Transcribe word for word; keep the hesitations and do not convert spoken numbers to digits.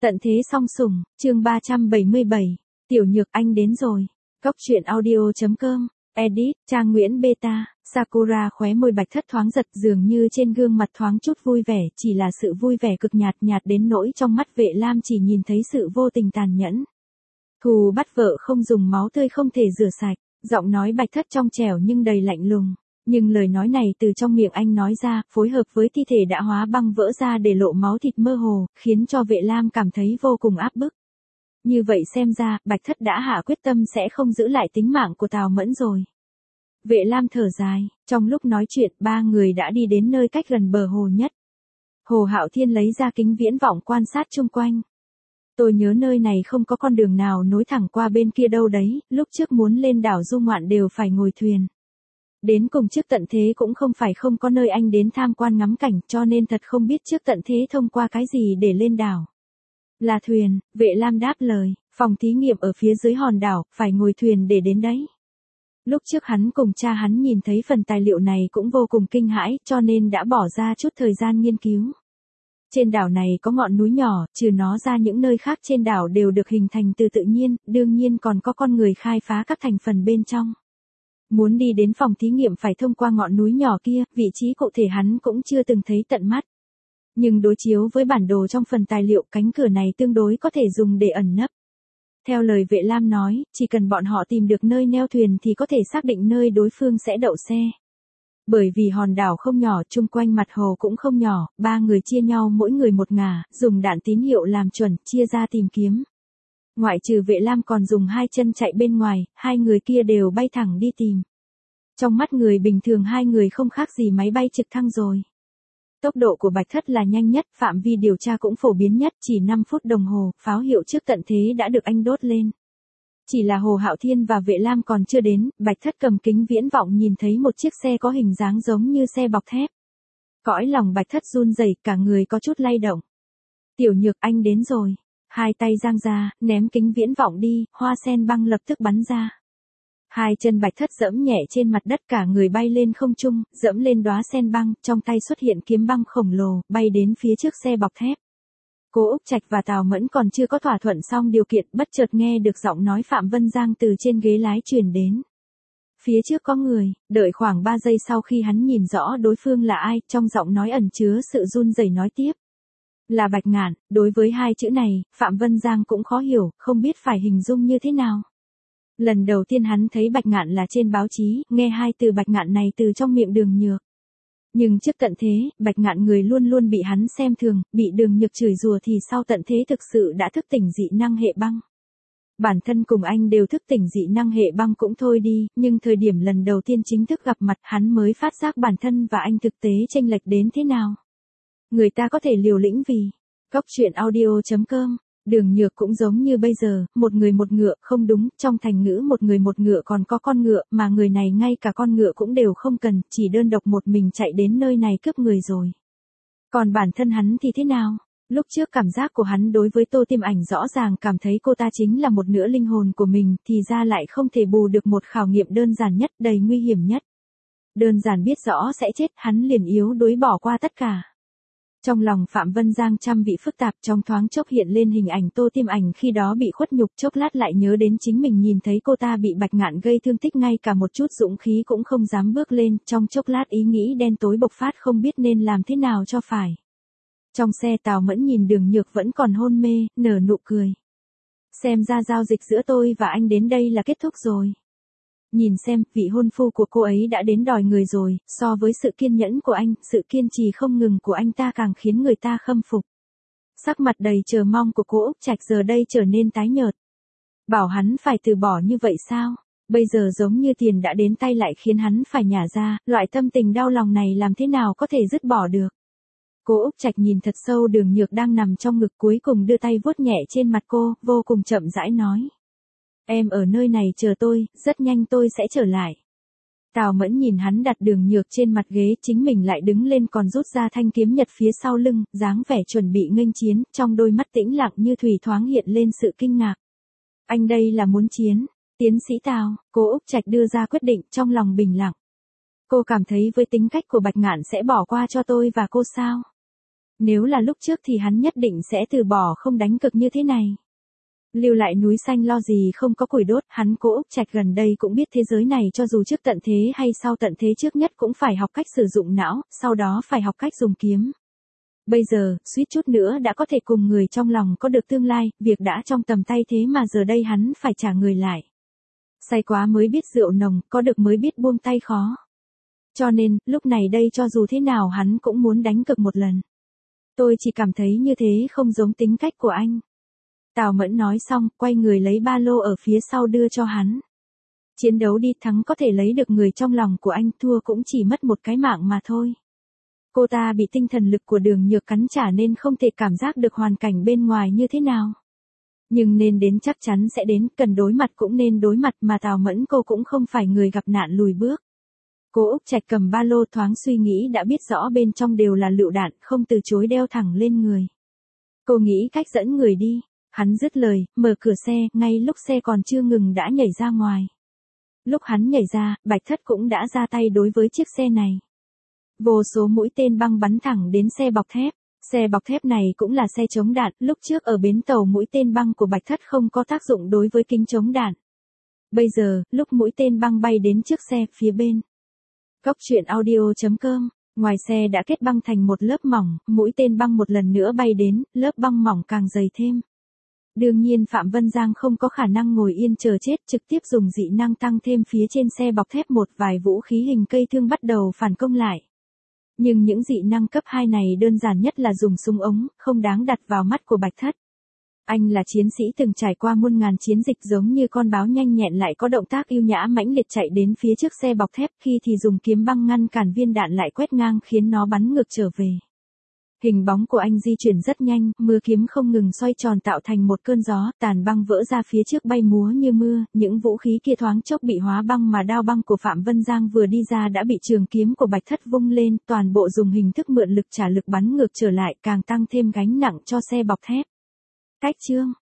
Tận thế song sủng, chương ba trăm bảy mươi bảy, Tiểu Nhược anh đến rồi. Góc truyện audio.com, edit, Trang Nguyễn Beta, Sakura khóe môi Bạch Thất thoáng giật dường như trên gương mặt thoáng chút vui vẻ, chỉ là sự vui vẻ cực nhạt nhạt đến nỗi trong mắt Vệ Lam chỉ nhìn thấy sự vô tình tàn nhẫn. Thù bắt vợ không dùng máu tươi không thể rửa sạch, giọng nói Bạch Thất trong trẻo nhưng đầy lạnh lùng. Nhưng lời nói này từ trong miệng anh nói ra, phối hợp với thi thể đã hóa băng vỡ ra để lộ máu thịt mơ hồ, khiến cho Vệ Lam cảm thấy vô cùng áp bức. Như vậy xem ra, Bạch Thất đã hạ quyết tâm sẽ không giữ lại tính mạng của Tào Mẫn rồi. Vệ Lam thở dài, trong lúc nói chuyện, ba người đã đi đến nơi cách gần bờ hồ nhất. Hồ Hạo Thiên lấy ra kính viễn vọng quan sát chung quanh. Tôi nhớ nơi này không có con đường nào nối thẳng qua bên kia đâu đấy, lúc trước muốn lên đảo du ngoạn đều phải ngồi thuyền. Đến cùng trước tận thế cũng không phải không có nơi anh đến tham quan ngắm cảnh, cho nên thật không biết trước tận thế thông qua cái gì để lên đảo. Là thuyền, Vệ Lam đáp lời, phòng thí nghiệm ở phía dưới hòn đảo, phải ngồi thuyền để đến đấy. Lúc trước hắn cùng cha hắn nhìn thấy phần tài liệu này cũng vô cùng kinh hãi, cho nên đã bỏ ra chút thời gian nghiên cứu. Trên đảo này có ngọn núi nhỏ, trừ nó ra những nơi khác trên đảo đều được hình thành từ tự nhiên, đương nhiên còn có con người khai phá các thành phần bên trong. Muốn đi đến phòng thí nghiệm phải thông qua ngọn núi nhỏ kia, vị trí cụ thể hắn cũng chưa từng thấy tận mắt. Nhưng đối chiếu với bản đồ trong phần tài liệu, cánh cửa này tương đối có thể dùng để ẩn nấp. Theo lời Vệ Lam nói, chỉ cần bọn họ tìm được nơi neo thuyền thì có thể xác định nơi đối phương sẽ đậu xe. Bởi vì hòn đảo không nhỏ, chung quanh mặt hồ cũng không nhỏ, ba người chia nhau mỗi người một ngả, dùng đạn tín hiệu làm chuẩn, chia ra tìm kiếm. Ngoại trừ Vệ Lam còn dùng hai chân chạy bên ngoài, hai người kia đều bay thẳng đi tìm. Trong mắt người bình thường hai người không khác gì máy bay trực thăng rồi. Tốc độ của Bạch Thất là nhanh nhất, phạm vi điều tra cũng phổ biến nhất, chỉ năm phút đồng hồ, pháo hiệu trước tận thế đã được anh đốt lên. Chỉ là Hồ Hạo Thiên và Vệ Lam còn chưa đến, Bạch Thất cầm kính viễn vọng nhìn thấy một chiếc xe có hình dáng giống như xe bọc thép. Cõi lòng Bạch Thất run rẩy, cả người có chút lay động. Tiểu Nhược anh đến rồi. Hai tay giang ra, ném kính viễn vọng đi, hoa sen băng lập tức bắn ra. Hai chân Bạch Thất giẫm nhẹ trên mặt đất, cả người bay lên không trung, giẫm lên đóa sen băng, trong tay xuất hiện kiếm băng khổng lồ, bay đến phía trước xe bọc thép. Cô Úc Trạch và Tào Mẫn còn chưa có thỏa thuận xong điều kiện, bất chợt nghe được giọng nói Phạm Vân Giang từ trên ghế lái truyền đến. Phía trước có người, đợi khoảng ba giây sau khi hắn nhìn rõ đối phương là ai, trong giọng nói ẩn chứa sự run rẩy nói tiếp. Là Bạch Ngạn. Đối với hai chữ này, Phạm Vân Giang cũng khó hiểu, không biết phải hình dung như thế nào. Lần đầu tiên hắn thấy Bạch Ngạn là trên báo chí, nghe hai từ Bạch Ngạn này từ trong miệng Đường Nhược. Nhưng trước tận thế, Bạch Ngạn người luôn luôn bị hắn xem thường, bị Đường Nhược chửi rủa thì sau tận thế thực sự đã thức tỉnh dị năng hệ băng. Bản thân cùng anh đều thức tỉnh dị năng hệ băng cũng thôi đi, nhưng thời điểm lần đầu tiên chính thức gặp mặt hắn mới phát giác bản thân và anh thực tế chênh lệch đến thế nào. Người ta có thể liều lĩnh vì góc truyện audio.com, Đường Nhược cũng giống như bây giờ, một người một ngựa, không đúng, trong thành ngữ một người một ngựa còn có con ngựa, mà người này ngay cả con ngựa cũng đều không cần, chỉ đơn độc một mình chạy đến nơi này cướp người rồi. Còn bản thân hắn thì thế nào? Lúc trước cảm giác của hắn đối với Tô Tiêm Ảnh rõ ràng cảm thấy cô ta chính là một nửa linh hồn của mình, thì ra lại không thể bù được một khảo nghiệm đơn giản nhất, đầy nguy hiểm nhất. Đơn giản biết rõ sẽ chết, hắn liền yếu đuối bỏ qua tất cả. Trong lòng Phạm Vân Giang trăm vị phức tạp, trong thoáng chốc hiện lên hình ảnh Tô Tiêm Ảnh khi đó bị khuất nhục, chốc lát lại nhớ đến chính mình nhìn thấy cô ta bị Bạch Ngạn gây thương tích, ngay cả một chút dũng khí cũng không dám bước lên, trong chốc lát ý nghĩ đen tối bộc phát, không biết nên làm thế nào cho phải. Trong xe Tào Mẫn nhìn Đường Nhược vẫn còn hôn mê, nở nụ cười. Xem ra giao dịch giữa tôi và anh đến đây là kết thúc rồi. Nhìn xem, vị hôn phu của cô ấy đã đến đòi người rồi, so với sự kiên nhẫn của anh, sự kiên trì không ngừng của anh ta càng khiến người ta khâm phục. Sắc mặt đầy chờ mong của cô Úc Trạch giờ đây trở nên tái nhợt. Bảo hắn phải từ bỏ như vậy sao? Bây giờ giống như tiền đã đến tay lại khiến hắn phải nhả ra, loại tâm tình đau lòng này làm thế nào có thể dứt bỏ được. Cô Úc Trạch nhìn thật sâu Đường Nhược đang nằm trong ngực, cuối cùng đưa tay vuốt nhẹ trên mặt cô, vô cùng chậm rãi nói. Em ở nơi này chờ tôi, rất nhanh tôi sẽ trở lại. Tào Mẫn nhìn hắn đặt Đường Nhược trên mặt ghế, chính mình lại đứng lên còn rút ra thanh kiếm nhật phía sau lưng, dáng vẻ chuẩn bị nghênh chiến, trong đôi mắt tĩnh lặng như thủy thoáng hiện lên sự kinh ngạc. Anh đây là muốn chiến, tiến sĩ Tào, cô Úc Trạch đưa ra quyết định, trong lòng bình lặng. Cô cảm thấy với tính cách của Bạch Ngạn sẽ bỏ qua cho tôi và cô sao? Nếu là lúc trước thì hắn nhất định sẽ từ bỏ không đánh cực như thế này. Lưu lại núi xanh lo gì không có củi đốt, hắn Cố Úc Trạch gần đây cũng biết thế giới này cho dù trước tận thế hay sau tận thế trước nhất cũng phải học cách sử dụng não, sau đó phải học cách dùng kiếm. Bây giờ, suýt chút nữa đã có thể cùng người trong lòng có được tương lai, việc đã trong tầm tay thế mà giờ đây hắn phải trả người lại. Say quá mới biết rượu nồng, có được mới biết buông tay khó. Cho nên, lúc này đây cho dù thế nào hắn cũng muốn đánh cực một lần. Tôi chỉ cảm thấy như thế không giống tính cách của anh. Tào Mẫn nói xong, quay người lấy ba lô ở phía sau đưa cho hắn. Chiến đấu đi, thắng có thể lấy được người trong lòng của anh, thua cũng chỉ mất một cái mạng mà thôi. Cô ta bị tinh thần lực của Đường Nhược cắn trả nên không thể cảm giác được hoàn cảnh bên ngoài như thế nào. Nhưng nên đến chắc chắn sẽ đến, cần đối mặt cũng nên đối mặt, mà Tào Mẫn cô cũng không phải người gặp nạn lùi bước. Cố Úc Trạch cầm ba lô thoáng suy nghĩ đã biết rõ bên trong đều là lựu đạn, không từ chối đeo thẳng lên người. Cô nghĩ cách dẫn người đi. Hắn dứt lời, mở cửa xe, ngay lúc xe còn chưa ngừng đã nhảy ra ngoài. Lúc hắn nhảy ra, Bạch Thất cũng đã ra tay đối với chiếc xe này. Vô số mũi tên băng bắn thẳng đến xe bọc thép. Xe bọc thép này cũng là xe chống đạn, lúc trước ở bến tàu mũi tên băng của Bạch Thất không có tác dụng đối với kính chống đạn. Bây giờ, lúc mũi tên băng bay đến trước xe phía bên. Góc truyện audio chấm com, ngoài xe đã kết băng thành một lớp mỏng, mũi tên băng một lần nữa bay đến, lớp băng mỏng càng dày thêm. Đương nhiên Phạm Vân Giang không có khả năng ngồi yên chờ chết, trực tiếp dùng dị năng tăng thêm phía trên xe bọc thép một vài vũ khí hình cây thương bắt đầu phản công lại. Nhưng những dị năng cấp hai này đơn giản nhất là dùng súng ống, không đáng đặt vào mắt của Bạch Thất. Anh là chiến sĩ từng trải qua muôn ngàn chiến dịch, giống như con báo nhanh nhẹn lại có động tác ưu nhã mãnh liệt chạy đến phía trước xe bọc thép, khi thì dùng kiếm băng ngăn cản viên đạn lại quét ngang khiến nó bắn ngược trở về. Hình bóng của anh di chuyển rất nhanh, mưa kiếm không ngừng xoay tròn tạo thành một cơn gió, tàn băng vỡ ra phía trước bay múa như mưa, những vũ khí kia thoáng chốc bị hóa băng mà đao băng của Phạm Vân Giang vừa đi ra đã bị trường kiếm của Bạch Thất vung lên, toàn bộ dùng hình thức mượn lực trả lực bắn ngược trở lại, càng tăng thêm gánh nặng cho xe bọc thép. Cách chương